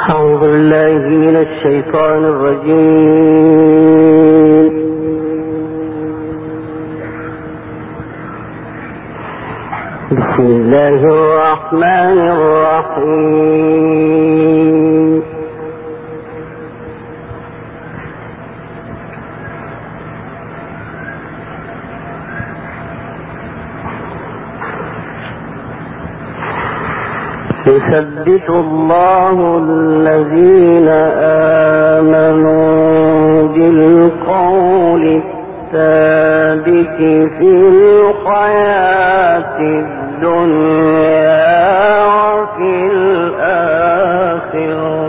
أعوذ بالله من الشيطان الرجيم. بسم الله الرحمن الرحيم. يثبت الله الذين آمنوا بالقول الثابت في الحياة الدنيا وفي الآخرة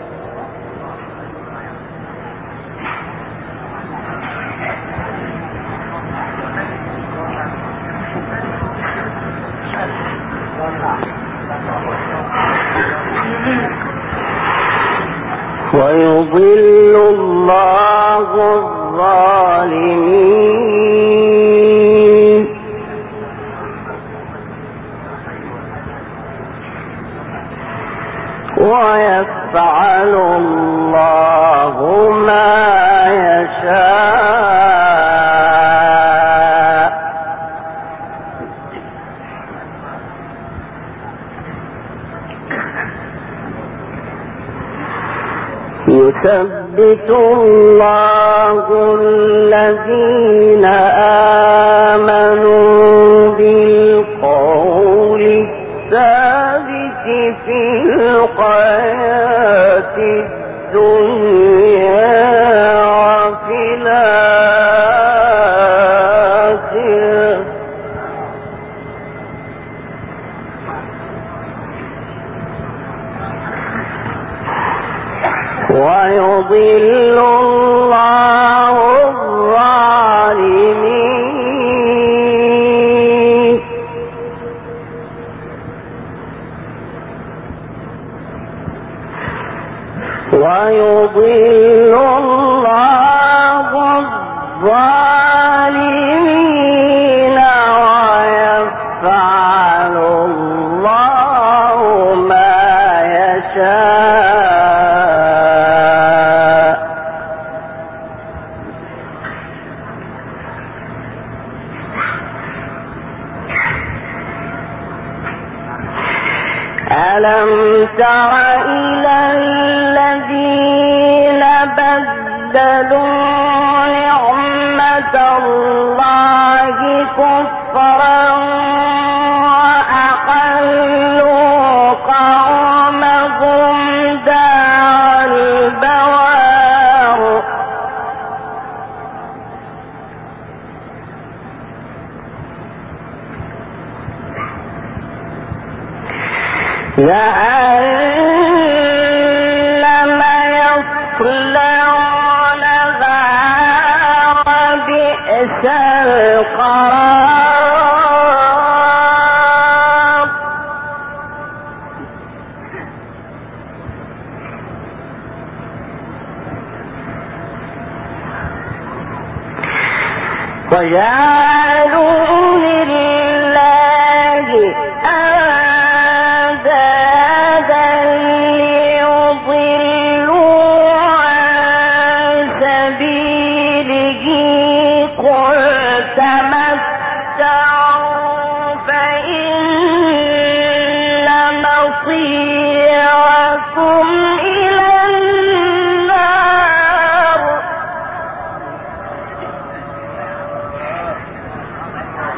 ويضل الله الظالمين ويفعل الله ما يشاء. يثبت الله الذين آمنوا بالقول الثابت في الحياة الدنيا وفي الآخرة ويضل الله الظالمين ويضل الله الظالمين ويفعل الله ما يشاء. ألم تر إلى الذين بدلوا نعمة الله كفرا وأحلوا قومهم دار البوار جهنم يصلونها وبئس القرار. وجعلوا لله أندادا ليضلوا عن سبيله قل تمتعوا فإن مصيركم إلى النار.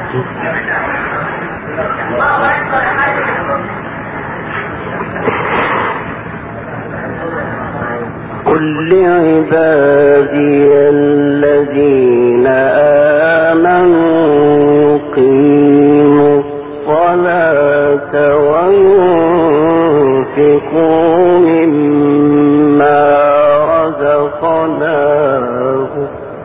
قل لعبادي الذين آمنوا يقيموا الصلاة وينفقوا مما رزقناهم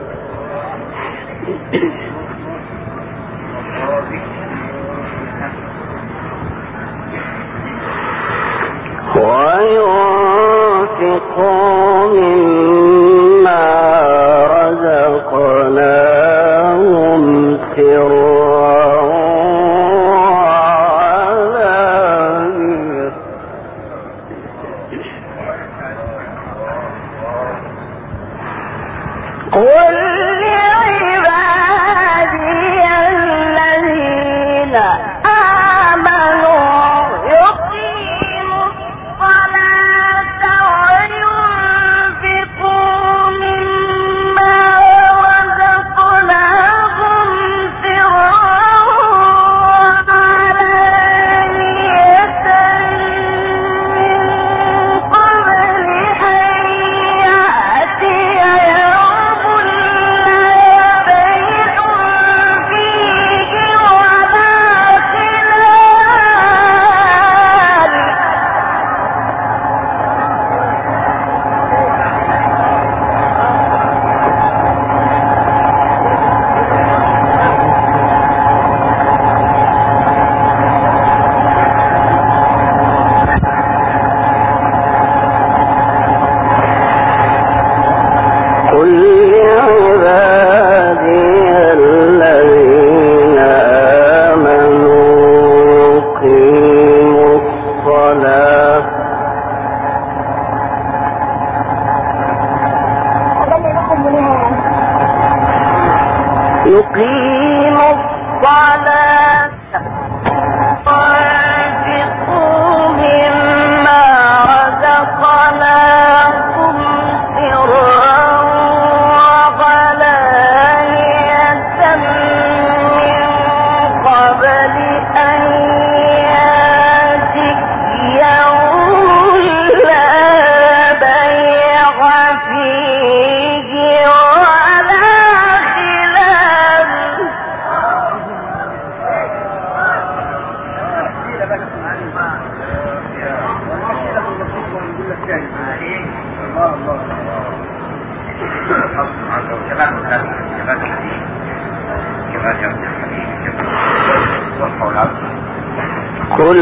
قل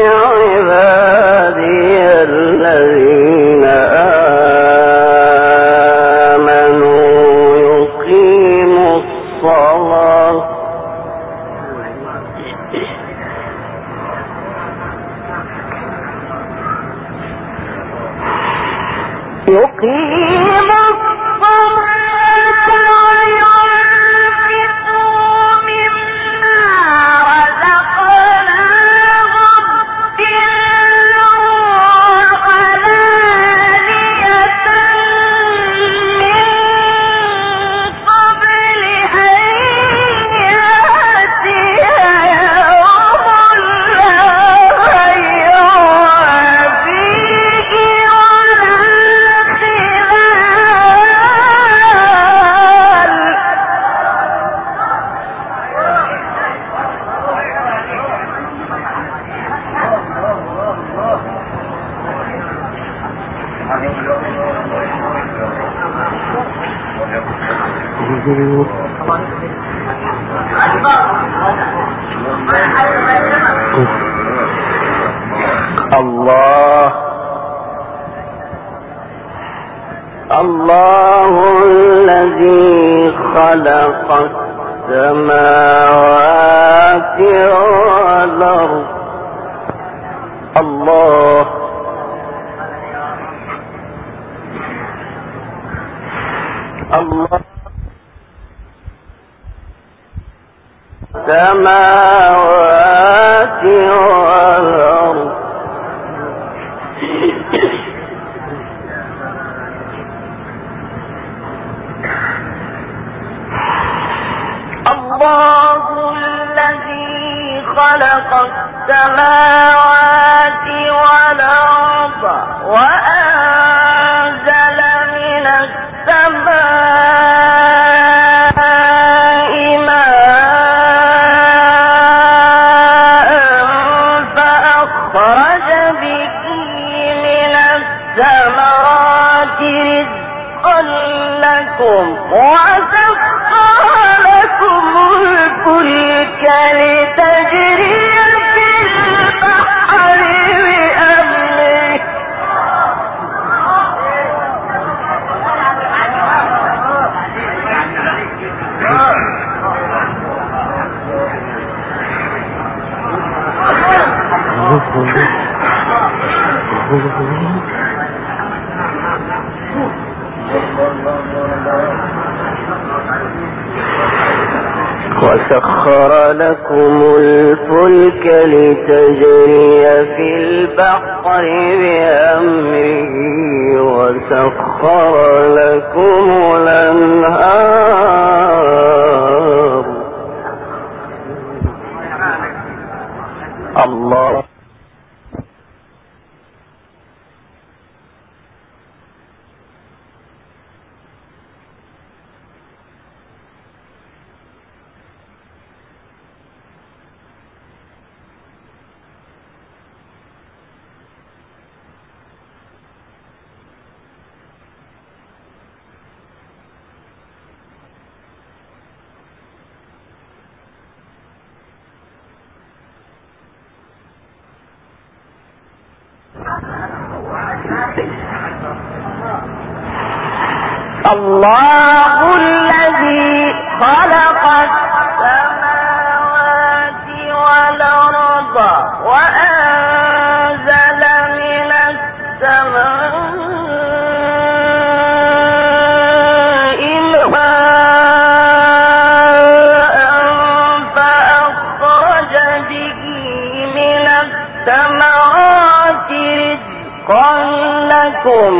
لعبادي الذين آمنوا يقيموا الصلاة الله الذي خلق السماوات والأرض الله السماوات والأرض الله خلق السماوات والأرض وأنزل من السماء ماء فأخرج به من الثمرات رزقا لكم وسخر لكم الفلك لتجري في البحر بأمره وسخر لكم الفلك لتجري في البحر بأمره وسخر لكم الأنهار الله الله الذي خلق السماوات والأرض وأنزل من السماء ماء فأخرج به من الثمرات رزقا لكم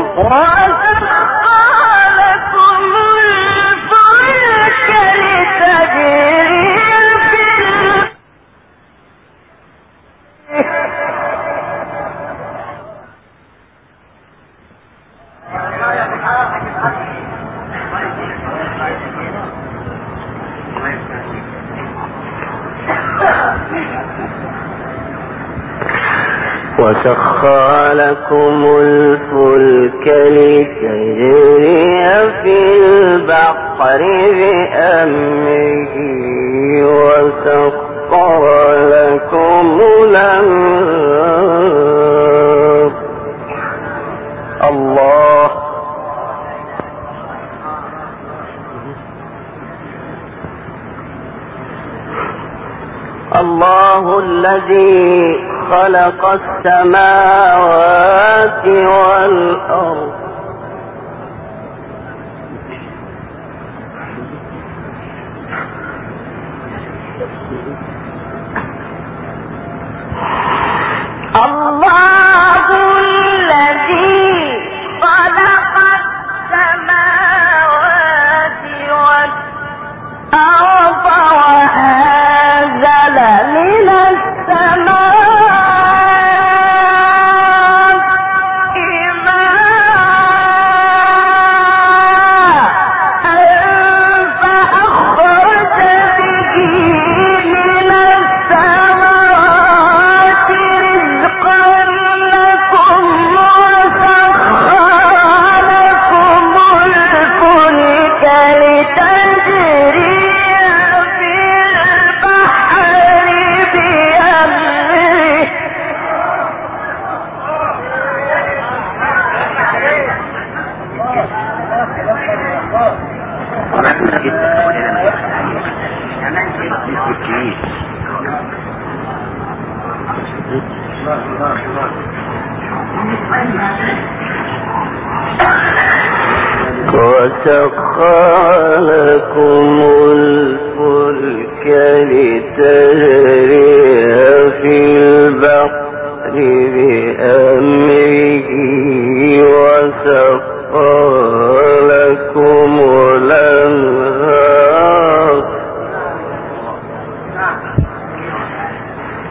وسخر لكم الفلك لتجري في البحر بأمره وسخر لكم الأنهار الله الله الذي خلق السماوات والأرض الله الذي خلق السماوات والأرض وأنزل من السماء ماء فأخرج به من الثمرات رزقا لكم وسخر لكم الفلك لتجري في البحر بأمره وسخر لكم الفلك لتجري في البحر بأمره وسخر لكم الأنهار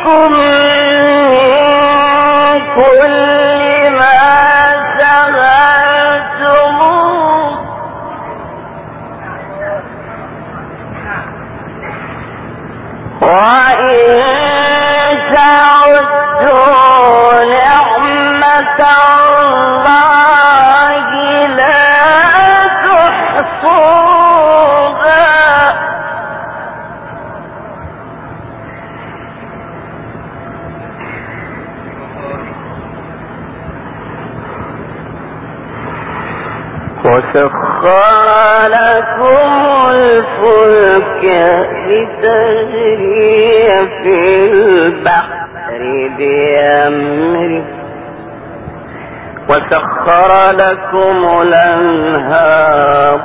وسخر لكم الفلك لتجري في البحر بأمره وسخر لكم الأنهار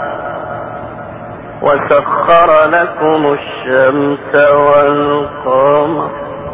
وسخر لكم الشمس والقمر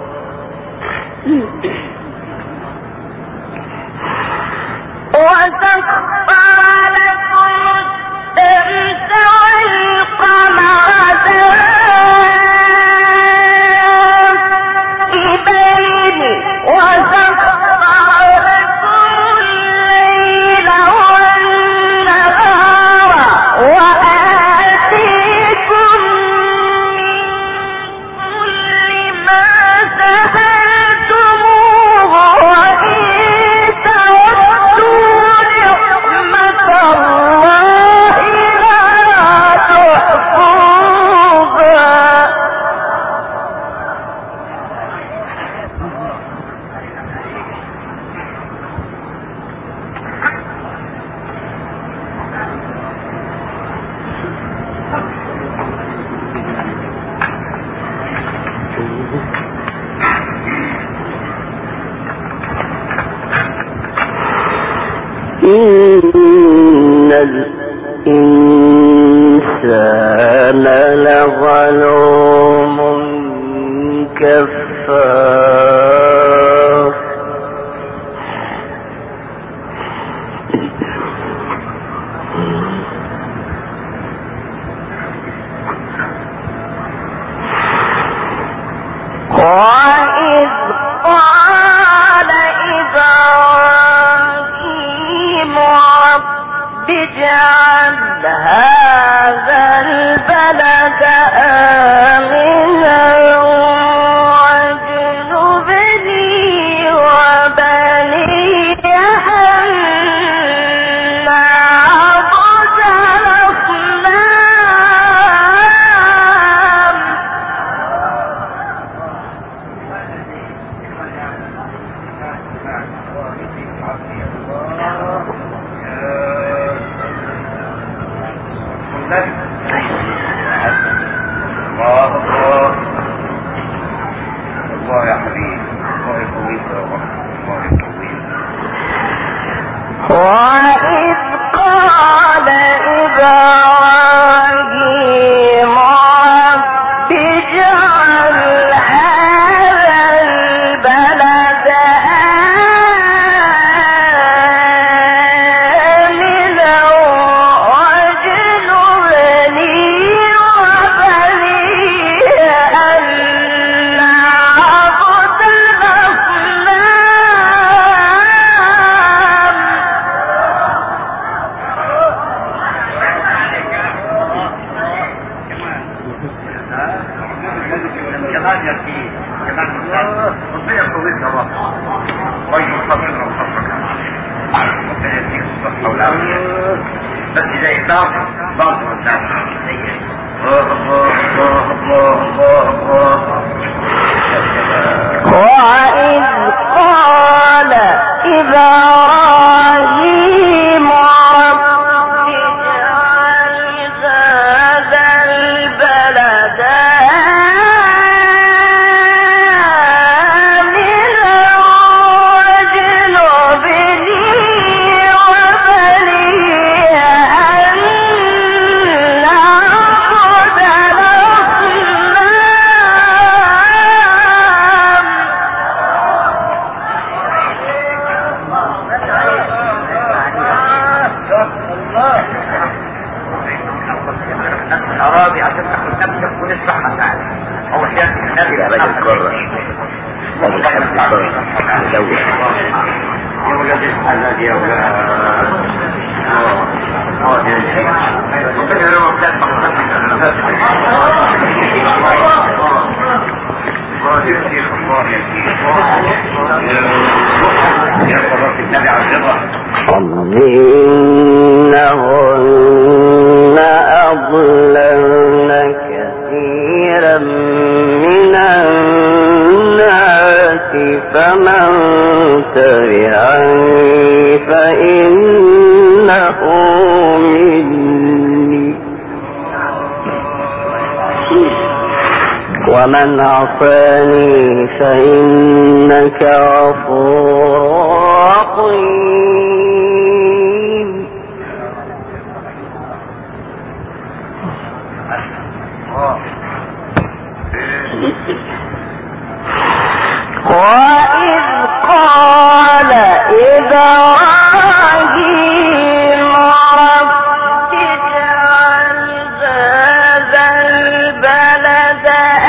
إن الإنسان لظلوم كفار وإذ قال إبراهيم رب اجعل هذا البلد آمنا واجنبني وبني أن نعبد الأصنام الله يا حبيبي الله يقويك يا رب الله يقويك وإذ قال إبراهيم رب اجعل هذا البلد آمنا واجنبني وبني أن نعبد كمان يكفي كمان ربنا يقويك يا رب ويصبرنا وصبرك ربنا يديك الصحة والعافية بس إذا يقدر برضه والناس الله الله الله الله الله وإذ قال إبراهيم رب اجعل هذا البلد آمنا واجنبني وبني أن نعبد الأصنام يا ولد الحلال يا ولد إنهن أضللن كثيرا من الناس فمن تبعني فإنه مني ومن عصاني فإنك غفور رحيم. وإذ قال إبراهيم رب اجعل هذا البلد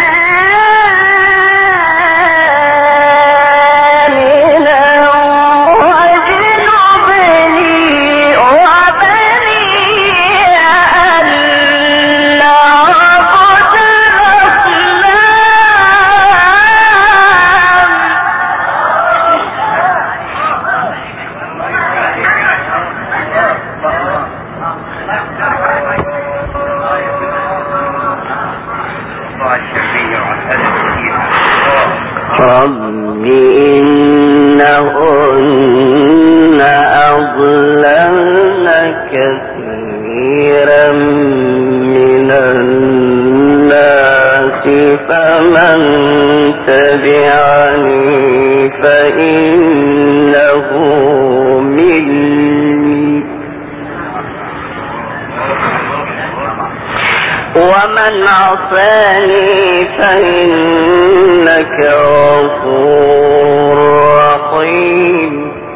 آمنا واجنبني وبني أن نعبد رب إنهن أضللن كثيرا من الناس فمن تبعني فإنه مني ومن عصاني فإنك غفور رحيم.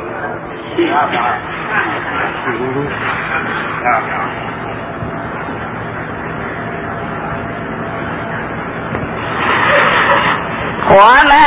ومن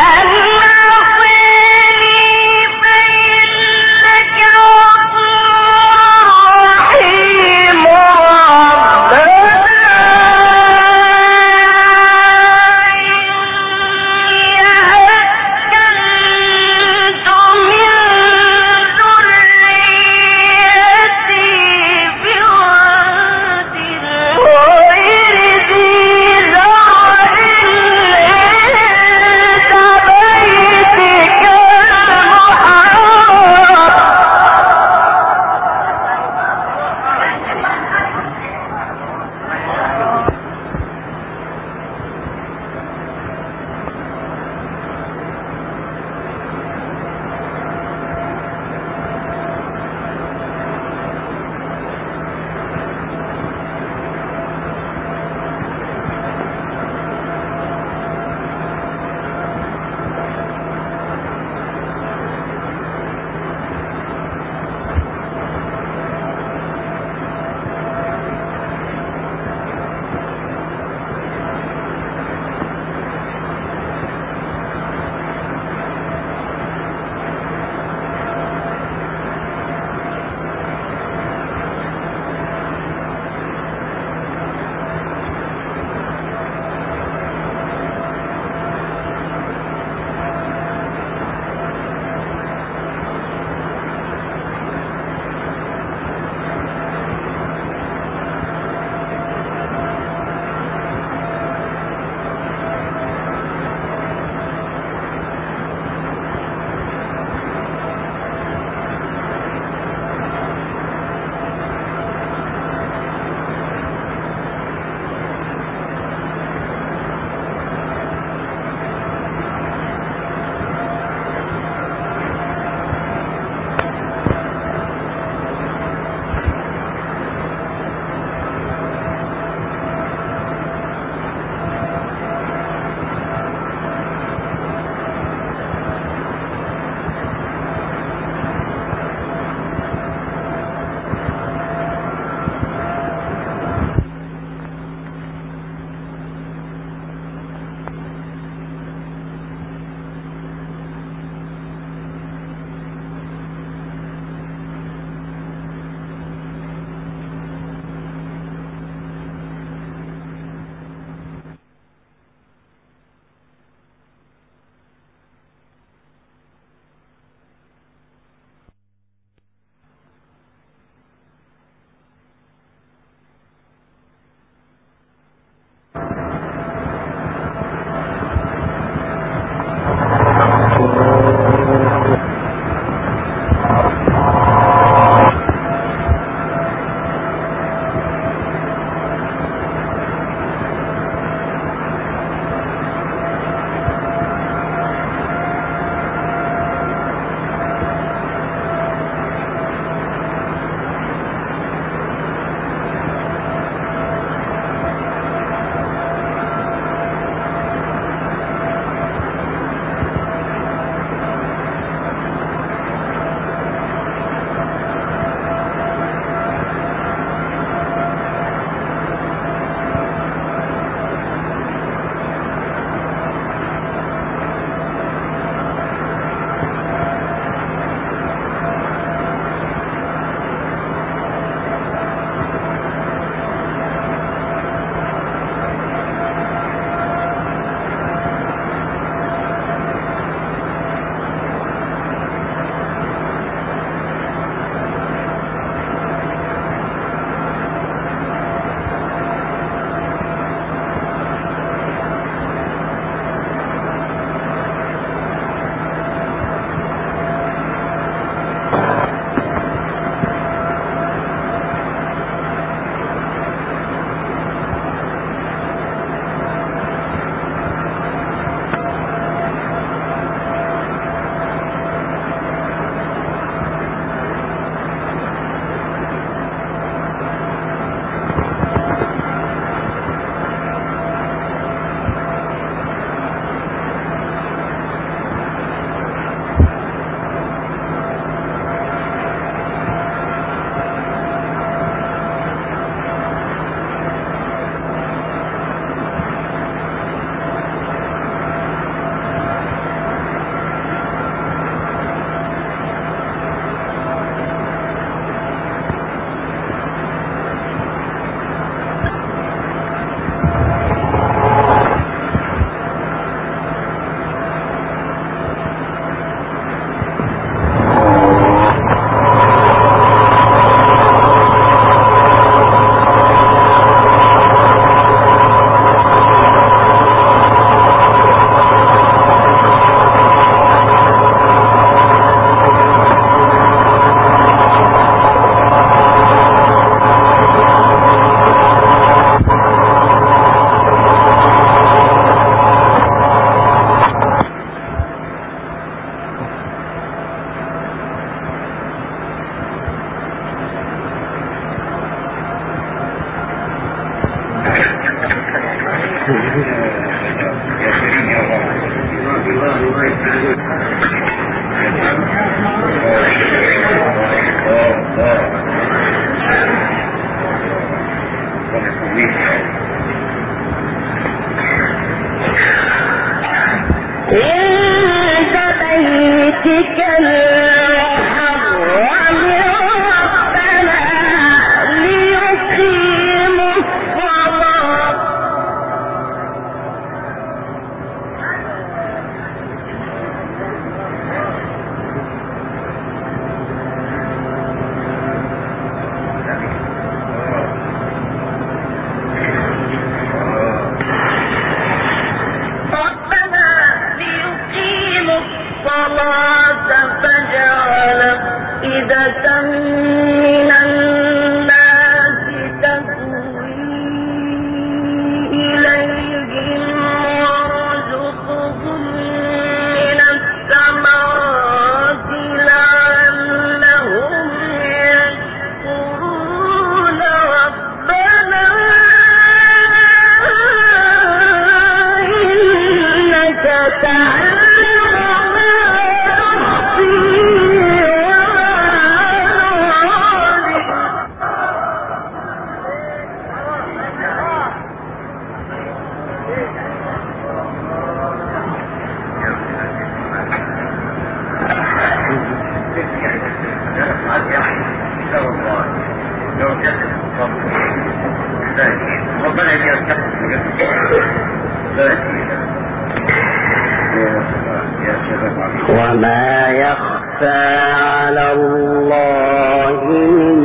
وما يخفى على الله من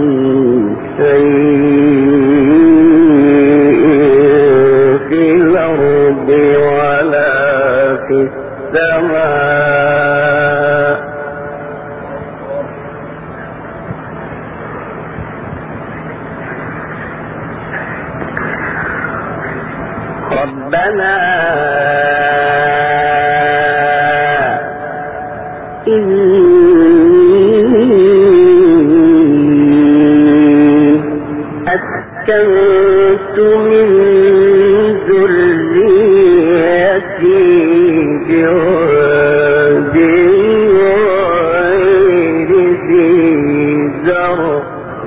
شيء في الأرض ولا في السماء ربنا أسكنت من ذريتي بواد غير ذي زرع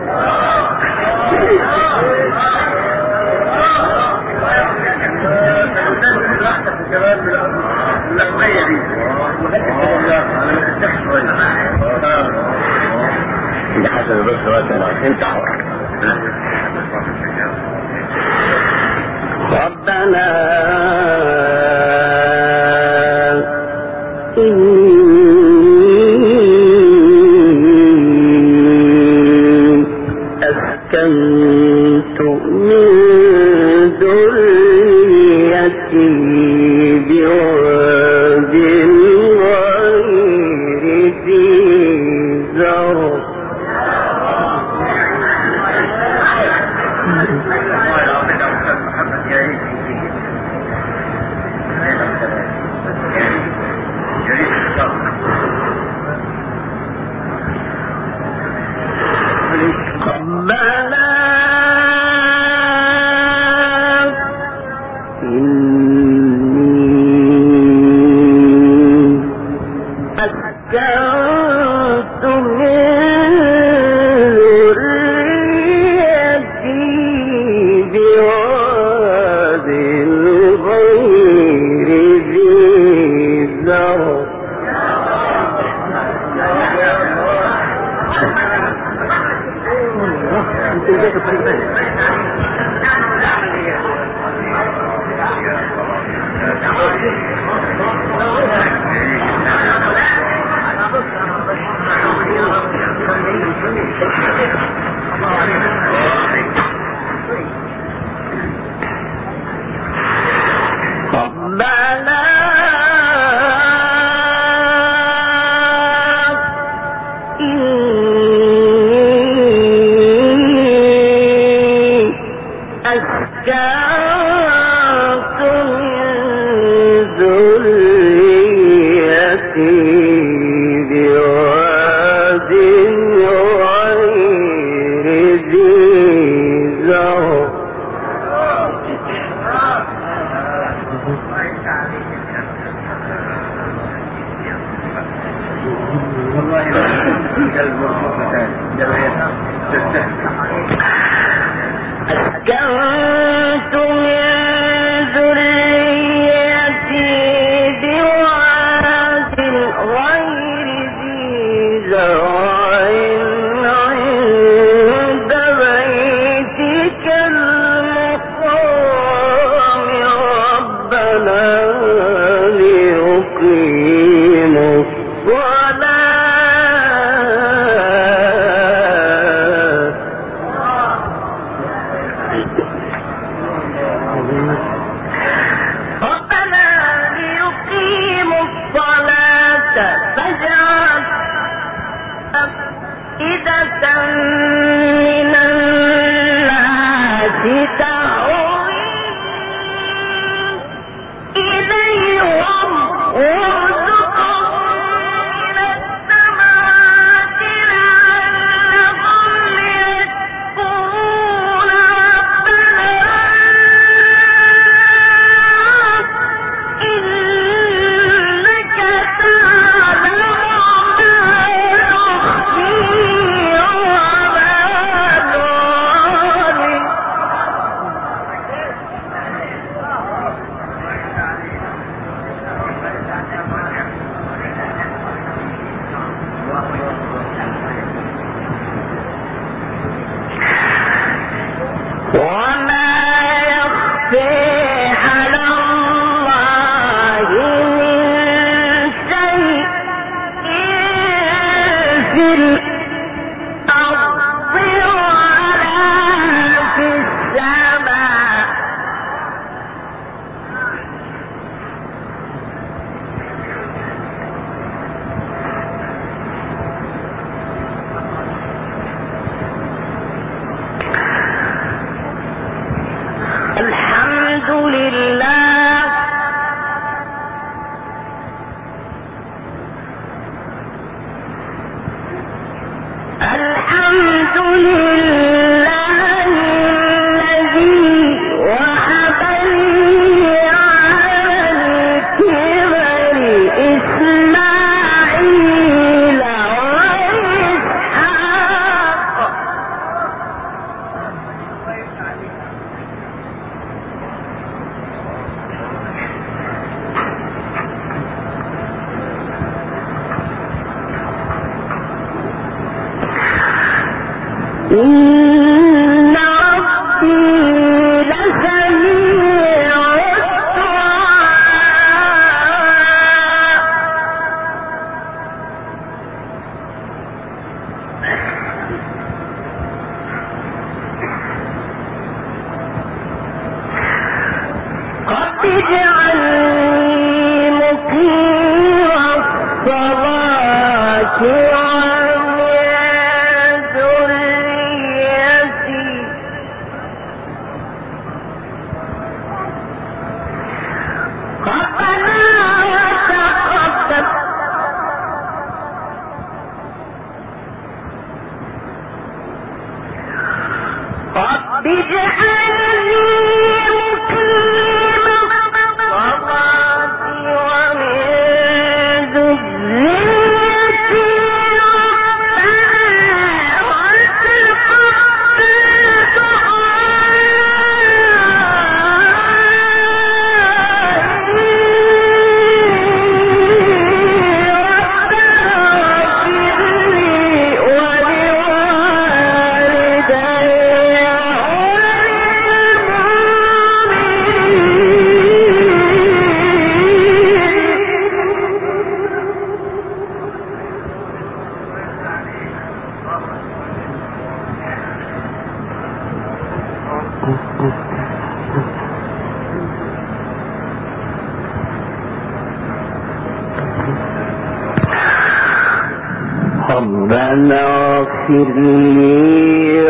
ده حسن بس وقتنا انت ربنا أسكنت من ذريتي بواد غير ذي زرع غير إن ربي لسميع رب اجعلني مقيم الصلاة ومن ذريتي ربنا وتقبل رب اجعلني ربنا اغفر لي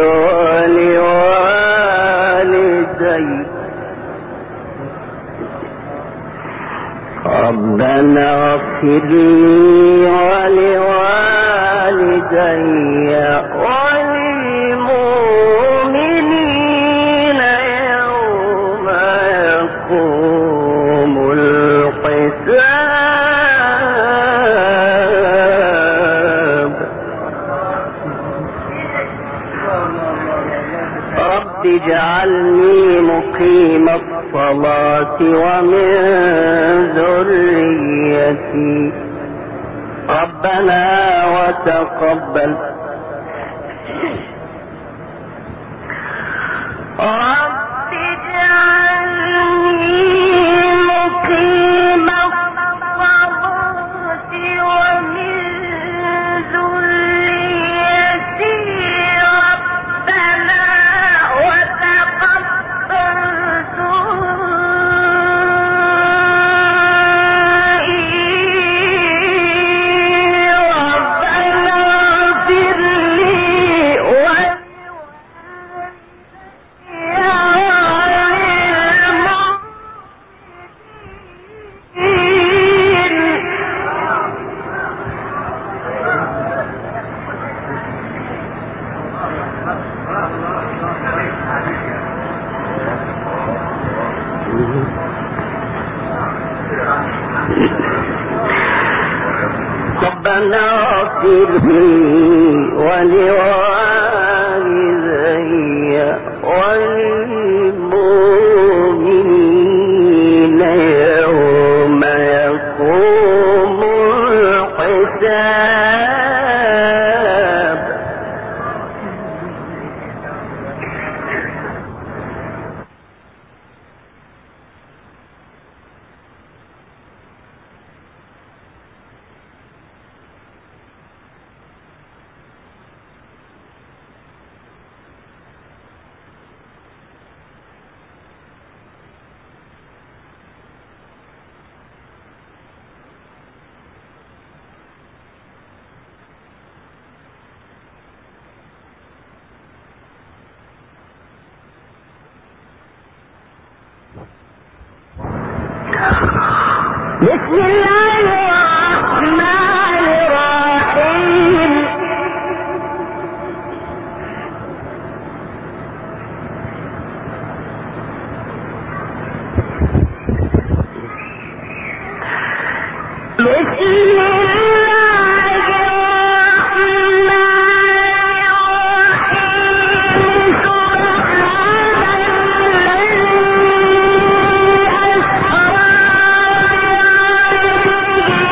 ولوالدي ربنا اغفر لي ولوالدي وللمؤمنين يوم يقوم الحساب رب اجعلني مقيم الصلاة ومن ذريتي ربنا وتقبل رب اجعلني مقيم الصلاة ومن ذريتي ربنا وتقبل ربنا اغفر لي ولوالدي وللمؤمنين يوم يقوم الحساب بسم الله الرحمن الرحيم بسم الله الرحمن الرحيم سبحان الذي أسرى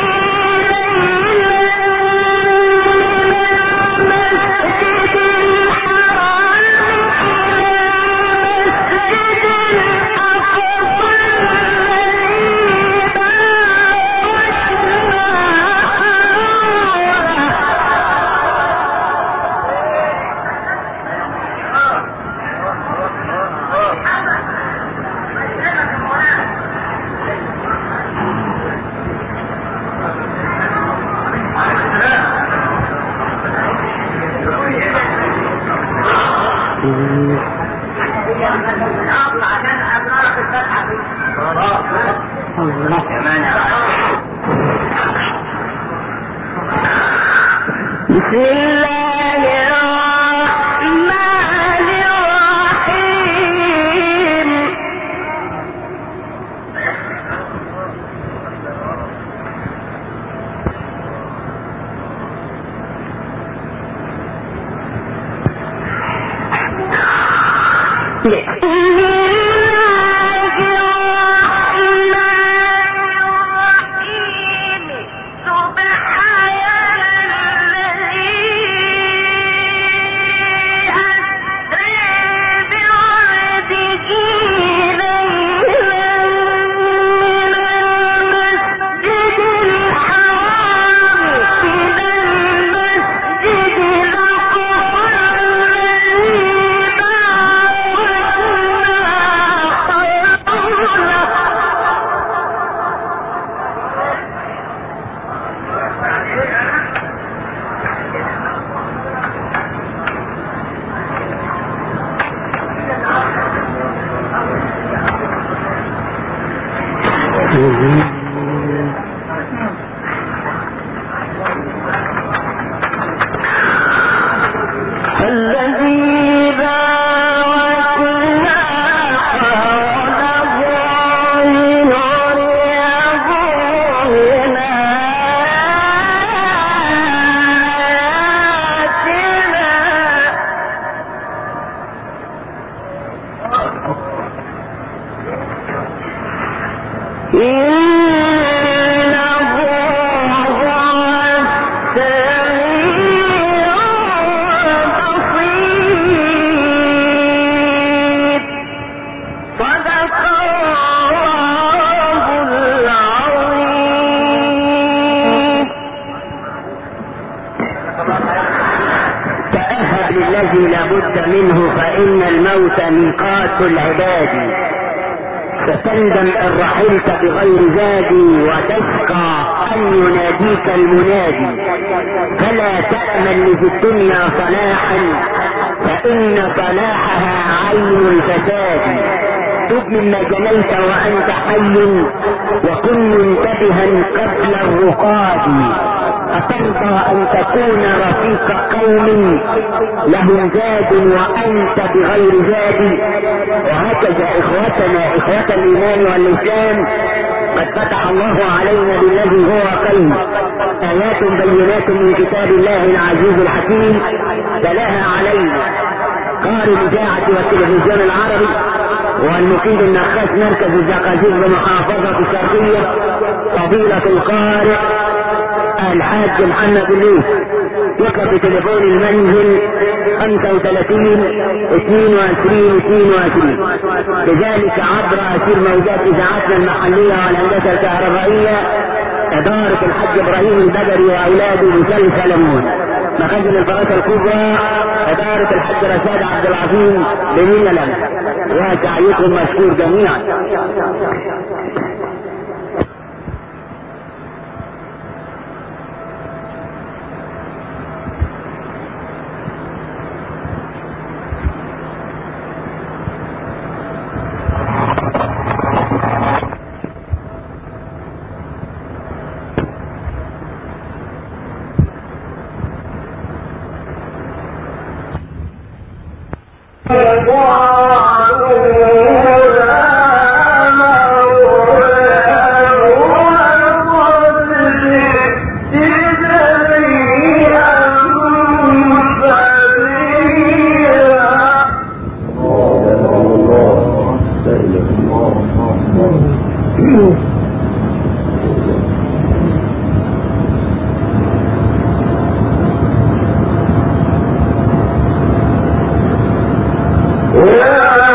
بسم الله الرحمن الرحيم. الذي لابد منه، فإن الموت ميقات العباد، فتندم إن رحلت بغير زادي، وتشقى أن يناديك المنادي. فلا تأمل لذي الدنيا صلاحا، فإن صلاحها عين الفساد. تب مما جنيت وأنت حي، وكن منتبها قبل الرقاد. أترضى أن تكون رفيق قوم لهم زاد وأنت بغير زاد؟ وهكذا إخوتنا إخوة الإيمان والإسلام، قد فتح الله علينا بالذي هو خير، آيات بينات من كتاب الله العزيز الحكيم، تلاها علينا قارئ الإذاعة والتلفزيون العربي والمقيم النخاس مركز الزقازيق بمحافظة الشرقية، فضيلة القارئ الحاج محمد الليث. يقف بتليفون المنزل 35 22 22. كذلك عبر أثير موجات إذاعتنا المحلية والهندسة الكهربائية، إدارة الحاج إبراهيم البدري وأولاده بسل سلمون. مخازن الفراشة الكبرى إدارة الحاج رشاد عبد العظيم بمين لم. وسعيكم مشكور جميعا. Yeah.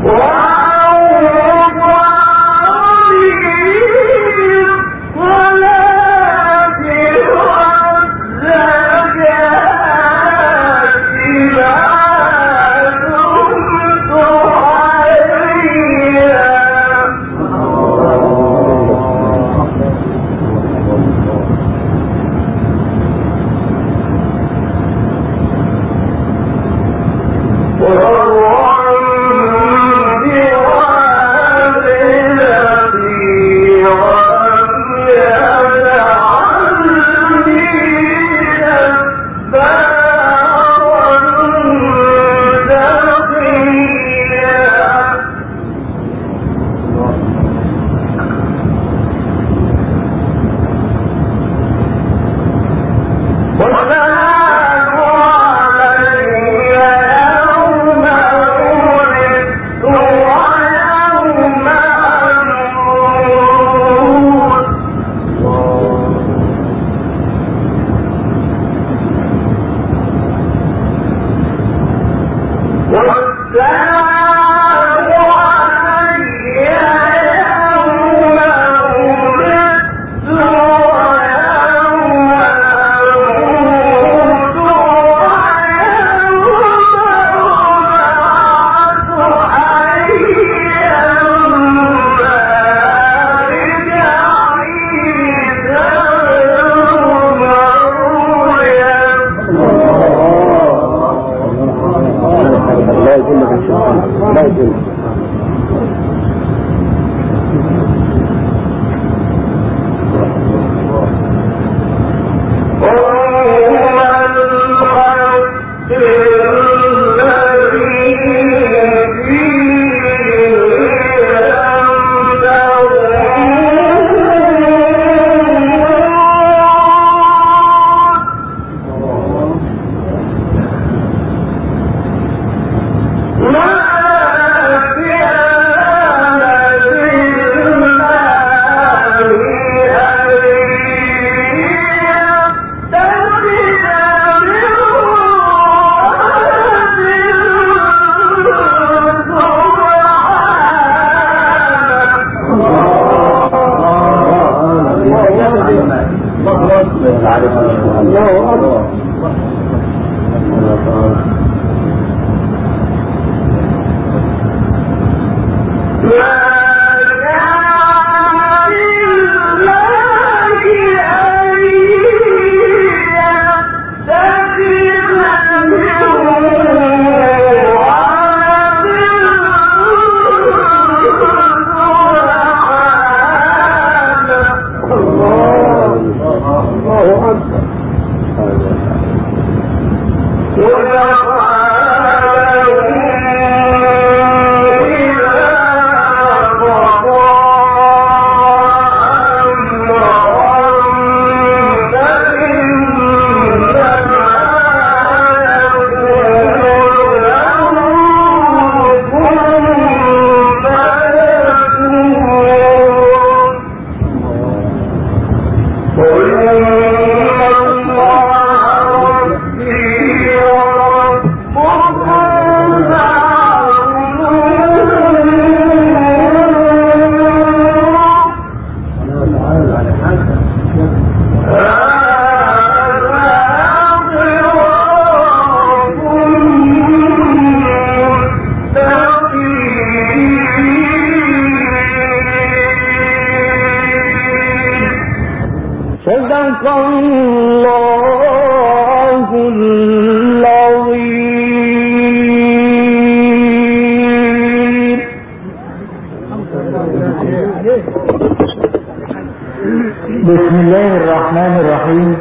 بسم الله الرحمن الرحيم.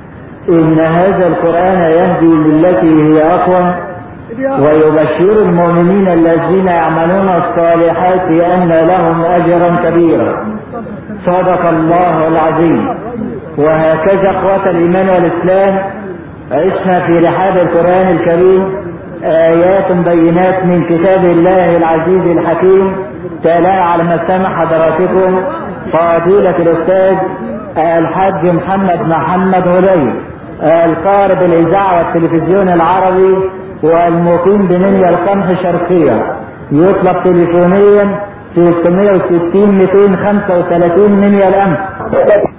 إن هذا القرآن يهدي للتي هي أقوم ويبشر المؤمنين الذين يعملون الصالحات أن لهم أجرا كبيرا. صدق الله العظيم. وهكذا اخوة الإيمان والإسلام عشنا في رحاب القرآن الكريم آيات بينات من كتاب الله العزيز الحكيم تلاها على مسامع حضراتكم فضيلة الأستاذ الحاج محمد هليل القارئ بالإذاعة والتلفزيون العربي والمقيم بمنيا القمح شرقية. يطلب تليفونيا 660 235 من الأمس.